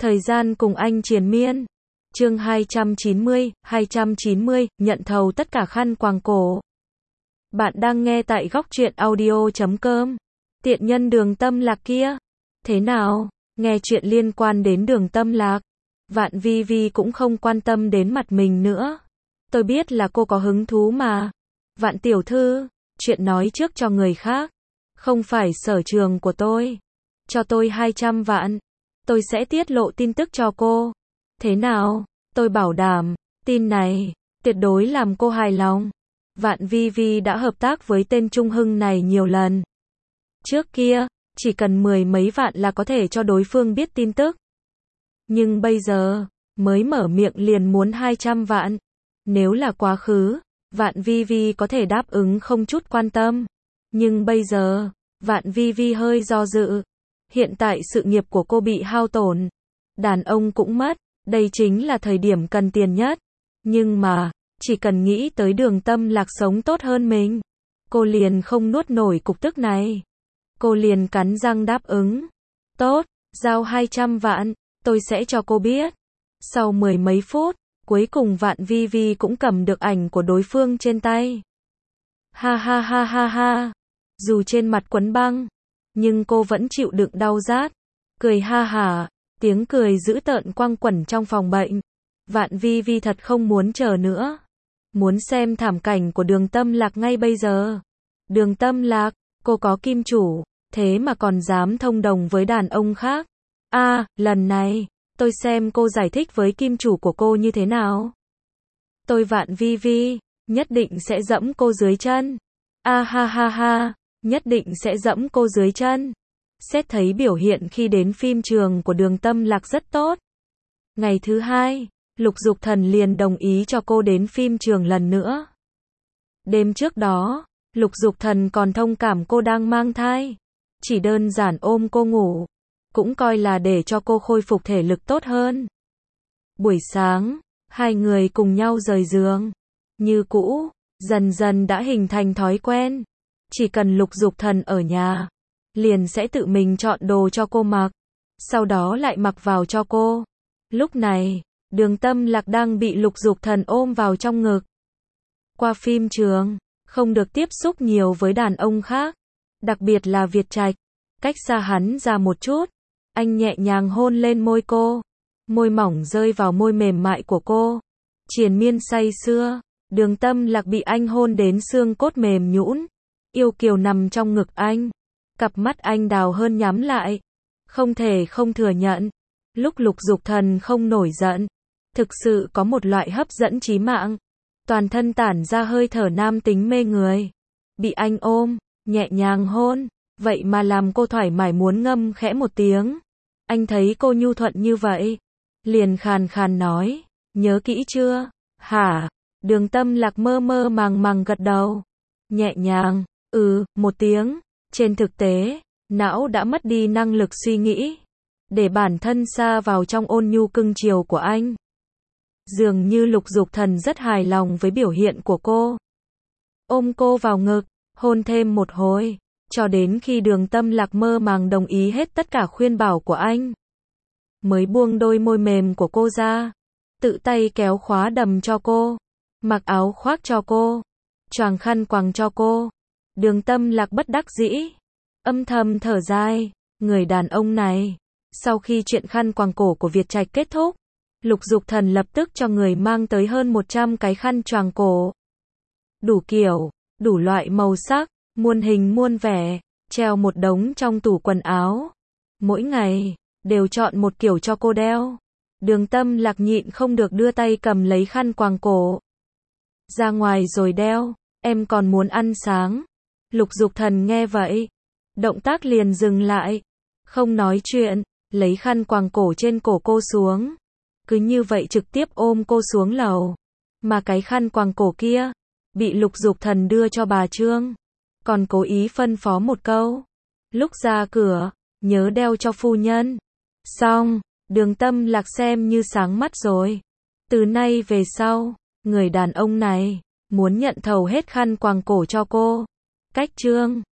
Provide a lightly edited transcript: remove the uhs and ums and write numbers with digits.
Thời gian cùng anh triền miên. Chương 290, nhận thầu tất cả khăn quàng cổ. Bạn đang nghe tại góc truyện audio.com. Tiện nhân Đường Tâm Lạc kia. Thế nào? Nghe chuyện liên quan đến Đường Tâm Lạc. Vạn Vi Vi cũng không quan tâm đến mặt mình nữa. Tôi biết là cô có hứng thú mà. Vạn tiểu thư, chuyện nói trước cho người khác. Không phải sở trường của tôi. Cho tôi 200 vạn. Tôi sẽ tiết lộ tin tức cho cô. Thế nào? Tôi bảo đảm, tin này, tuyệt đối làm cô hài lòng. Vạn Vi Vi đã hợp tác với tên Trung Hưng này nhiều lần. Trước kia, chỉ cần 10 mấy vạn là có thể cho đối phương biết tin tức. Nhưng bây giờ, mới mở miệng liền muốn 200 vạn. Nếu là quá khứ, Vạn Vi Vi có thể đáp ứng không chút quan tâm. Nhưng bây giờ, Vạn Vi Vi hơi do dự. Hiện tại sự nghiệp của cô bị hao tổn. Đàn ông cũng mất, đây chính là thời điểm cần tiền nhất. Nhưng mà, chỉ cần nghĩ tới Đường Tâm Lạc sống tốt hơn mình, cô liền không nuốt nổi cục tức này. Cô liền cắn răng đáp ứng. Tốt, giao 200 vạn, tôi sẽ cho cô biết. Sau 10 mấy phút, cuối cùng Vạn Vi Vi cũng cầm được ảnh của đối phương trên tay. Ha ha ha ha ha. Dù trên mặt quấn băng, nhưng cô vẫn chịu đựng đau rát. Cười ha hả, tiếng cười dữ tợn quang quẩn trong phòng bệnh. Vạn Vi Vi thật không muốn chờ nữa. Muốn xem thảm cảnh của Đường Tâm Lạc ngay bây giờ. Đường Tâm Lạc, cô có kim chủ, thế mà còn dám thông đồng với đàn ông khác. Lần này, tôi xem cô giải thích với kim chủ của cô như thế nào. Tôi Vạn Vi Vi, nhất định sẽ dẫm cô dưới chân. Ha ha ha, nhất định sẽ dẫm cô dưới chân. Xét thấy biểu hiện khi đến phim trường của Đường Tâm Lạc rất tốt. Ngày thứ hai, Lục Dục Thần liền đồng ý cho cô đến phim trường lần nữa. Đêm trước đó, Lục Dục Thần còn thông cảm cô đang mang thai. Chỉ đơn giản ôm cô ngủ. Cũng coi là để cho cô khôi phục thể lực tốt hơn. Buổi sáng, hai người cùng nhau rời giường. Như cũ, dần dần đã hình thành thói quen. Chỉ cần Lục Dục Thần ở nhà, liền sẽ tự mình chọn đồ cho cô mặc. Sau đó lại mặc vào cho cô. Lúc này, Đường Tâm Lạc đang bị Lục Dục Thần ôm vào trong ngực. Qua phim trường, không được tiếp xúc nhiều với đàn ông khác. Đặc biệt là Việt Trạch. Cách xa hắn ra một chút. Anh nhẹ nhàng hôn lên môi cô. Môi mỏng rơi vào môi mềm mại của cô. Triền miên say sưa. Đường Tâm Lạc bị anh hôn đến xương cốt mềm nhũn. Yêu kiều nằm trong ngực anh. Cặp mắt anh đào hơn nhắm lại. Không thể không thừa nhận. Lúc Lục Dục Thần không nổi giận, thực sự có một loại hấp dẫn chí mạng. Toàn thân tản ra hơi thở nam tính mê người. Bị anh ôm, nhẹ nhàng hôn, vậy mà làm cô thoải mái muốn ngâm khẽ một tiếng. Anh thấy cô nhu thuận như vậy, liền khàn khàn nói, nhớ kỹ chưa? Hả? Đường Tâm Lạc mơ mơ màng màng gật đầu. Nhẹ nhàng, một tiếng. Trên thực tế, não đã mất đi năng lực suy nghĩ, để bản thân sa vào trong ôn nhu cưng chiều của anh. Dường như Lục Dục Thần rất hài lòng với biểu hiện của cô. Ôm cô vào ngực, hôn thêm một hồi, cho đến khi Đường Tâm Lạc mơ màng đồng ý hết tất cả khuyên bảo của anh. Mới buông đôi môi mềm của cô ra, tự tay kéo khóa đầm cho cô, mặc áo khoác cho cô, choàng khăn quàng cho cô. Đường Tâm Lạc bất đắc dĩ, âm thầm thở dài, người đàn ông này. Sau khi chuyện khăn quàng cổ của Việt Trạch kết thúc, Lục Dục Thần lập tức cho người mang tới hơn 100 cái khăn choàng cổ. Đủ kiểu, đủ loại màu sắc, muôn hình muôn vẻ, treo một đống trong tủ quần áo. Mỗi ngày, đều chọn một kiểu cho cô đeo. Đường Tâm Lạc nhịn không được đưa tay cầm lấy khăn quàng cổ. Ra ngoài rồi đeo, em còn muốn ăn sáng. Lục Dục Thần nghe vậy, động tác liền dừng lại. Không nói chuyện, lấy khăn quàng cổ trên cổ cô xuống. Cứ như vậy trực tiếp ôm cô xuống lầu. Mà cái khăn quàng cổ kia, bị Lục Dục Thần đưa cho bà Trương. Còn cố ý phân phó một câu. Lúc ra cửa, nhớ đeo cho phu nhân. Xong, Đường Tâm Lạc xem như sáng mắt rồi. Từ nay về sau, người đàn ông này, muốn nhận thầu hết khăn quàng cổ cho cô. Cách Trương.